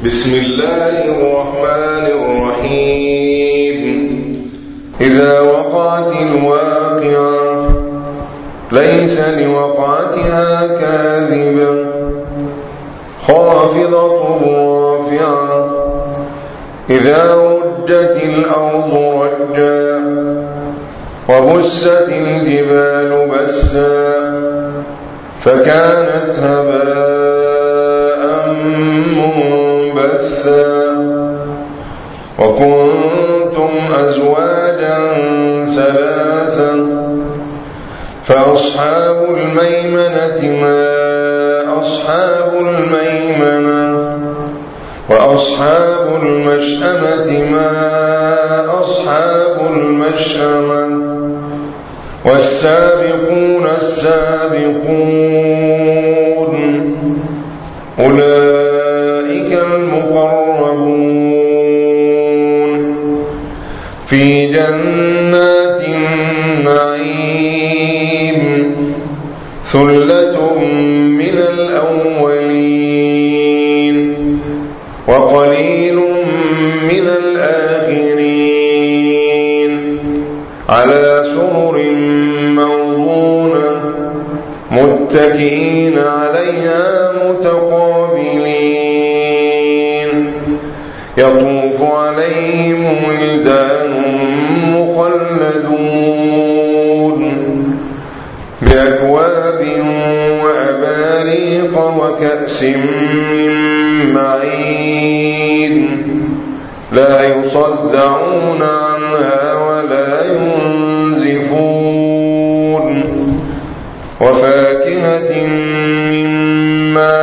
بسم الله الرحمن الرحيم. إذا وقعت الواقعة ليس لوقعتها كاذبة خافضة رافعة إذا رجت الأرض رجا وبست الجبال بسا فكانت هباء منبثا وكنتم أزواجا ثلاثا فأصحاب الميمنة ما أصحاب الميمنة وأصحاب المشأمة ما أصحاب المشأمة والسابقون السابقون أولئك المقربون في جنات النعيم ثلة من الأولين وقليل من الآخرين على سرر موضونة متكئين عليها متقابلين يطوف عليهم ولدان مخلدون بأكواب وأباريق وكأس من معين لا يصدعون عنها ولا ينزفون وفاكهة مما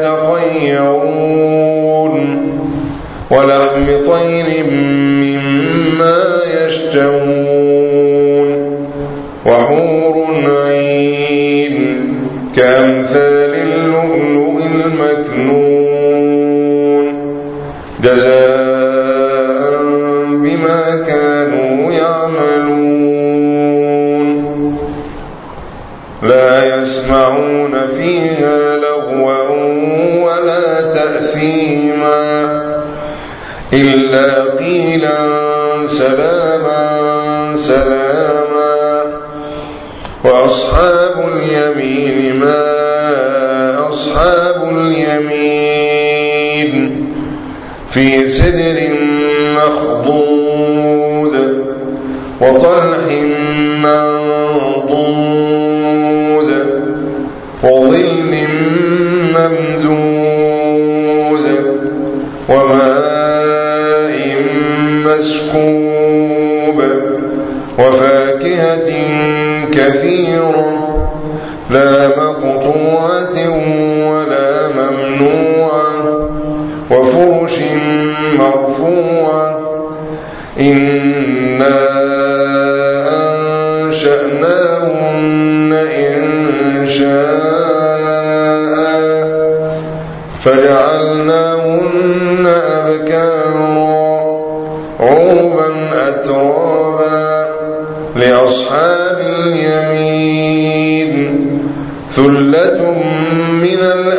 يتخيرون ولحم طير مما يشتهون وحور عين كأمثال اللؤلؤ المكنون جزاء بما كانوا يعملون لا يسمعون فيها لغوا ولا تأثيما إلا قيلا سلاما سلاما وأصحاب اليمين ما أصحاب اليمين في سدر مخضود وطلح منضود وظل ممدود وماء مسكوب وفاكهة كثيرة لا مقطوعة ولا ممنوعة وفرش مرفوعة إنا أنشأناهن إنشاء فجعلناهن أبكارا عربا أترابا لأصحاب اليمين ثلة من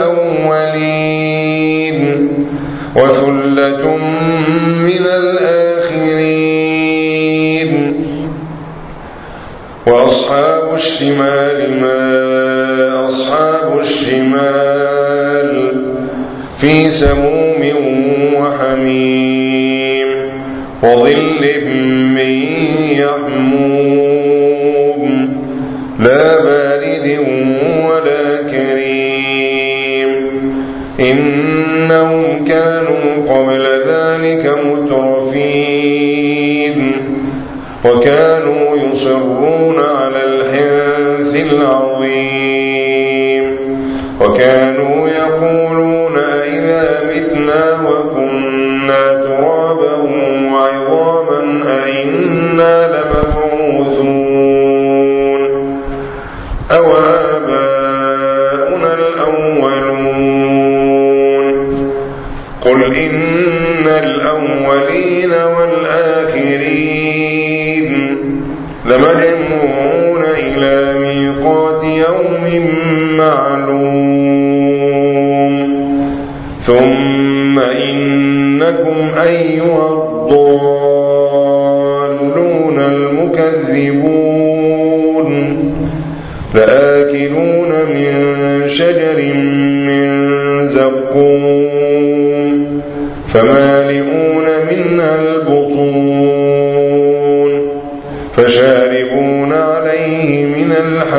الأولين وثلة من الآخرين وأصحاب الشمال ما أصحاب الشمال في سموم وحميم وظل من يحموم لا بارد ولا كريم إنهم كانوا قبل ذلك مترفين وكانوا يصرون على الحنث العظيم وكانوا يقولون أئذا متنا وكنا ترابا وعظاما أئنا لمبعوثون أو آباؤنا الأولون قل إن الأولين والآخرين لمجموعون إلى ميقات يوم معلوم ثم إن إنكم أيها الضالون المكذبون لآكلون من شجر من زقوم فمالئون منها البطون فشاربون عليه من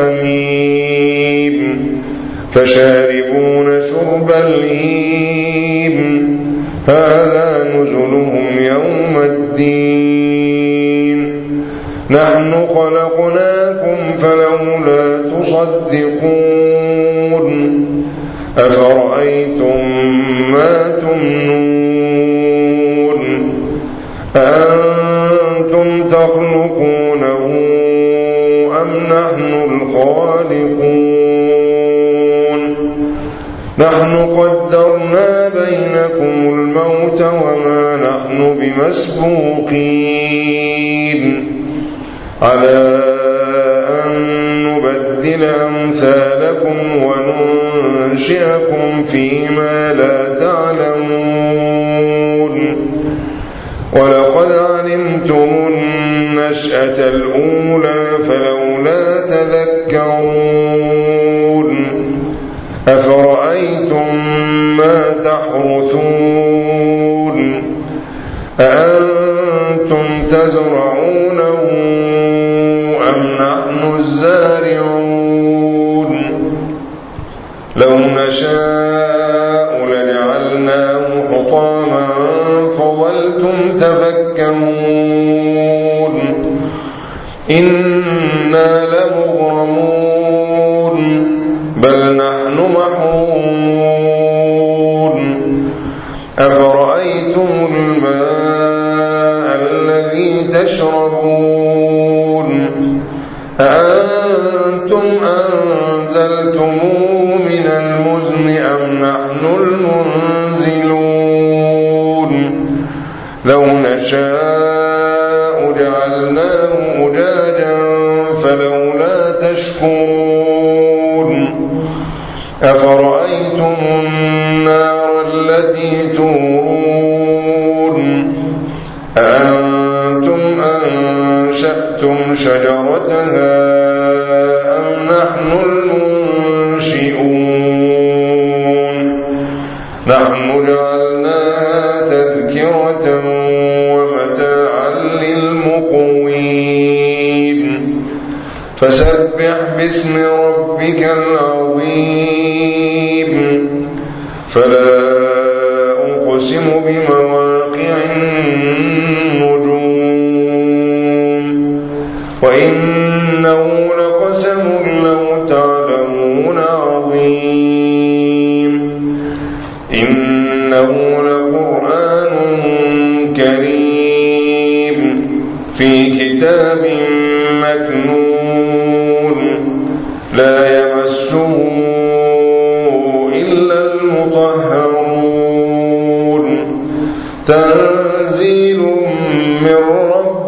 الحميم فشاربون شرب الهيم هذا نزلهم يوم الدين نحن خلقناكم فلولا تصدقون أفرأيتم ما تمنون أأنتم تخلقونه أم نحن الخالقون نحن قدرنا بينكم الموت وما نحن بمسبوقين على أن نبدل أمثالكم وننشئكم فيما لا تعلمون ولقد علمتم النشأة الأولى فلولا تذكرون أفرأيتم ما تحرثون أأنتم تزرعونه أم نحن الزارعون لو نشاء لجعلناه حطاما فظلتم تفكرون إنا لمغرمون بل نحن محرومون أفرأيتم الماء الذي تشربون أأنتم أنزلتموه من المزن أم نحن المنزلون لو نشاء جعلناه أجاجا فلولا تشكرون أفرأيتم النار التي تورون أأنتم أنشأتم شجرتها أم نحن المنشئون نحن جعلناها تذكرة ومتاعا للمقوين فسبح باسم ربك العظيم فلا أقسم بمواقع النجوم وإنه لقسم لو تعلمون عظيم إنه لقرآن كريم في كتاب مكنون لا يمسه إلا المطهرون تنزيل من رب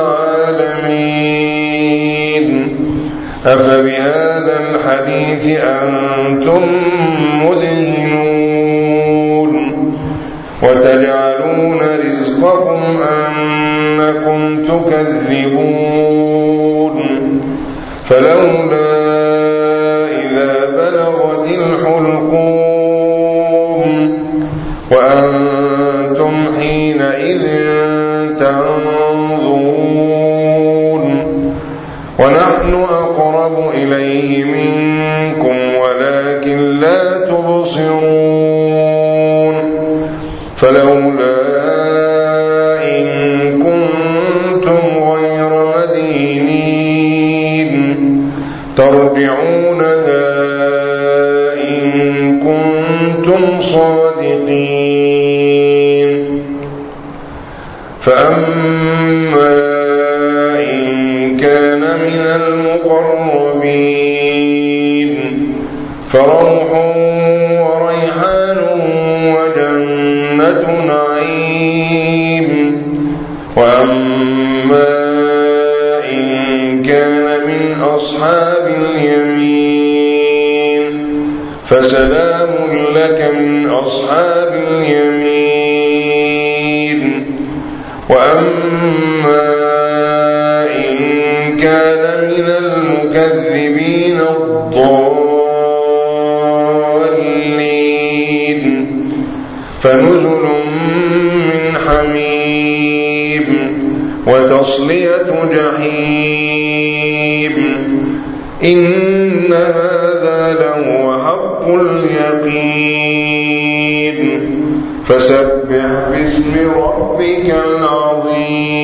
العالمين أفبهذا الحديث أنتم مدهنون وتجعلون رزقكم أنكم تكذبون فلولا إذا بلغت الحلقوم وأنتم حينئذ تنظرون ونحن أقرب إليه منكم ولكن لا تبصرون فلولا إن كنتم غير مدينين ترجعونها إن كنتم صادقين فأما إن كان من المقربين فروح وريحان وجنة نعيم وأما إن كان من أصحاب اليمين فسلام لك من أصحاب اليمين وأما إن كان من المكذبين الضالين فنزل من حميم وتصلية جحيم إن هذا لهو حق اليقين فسبح باسم ربك العظيم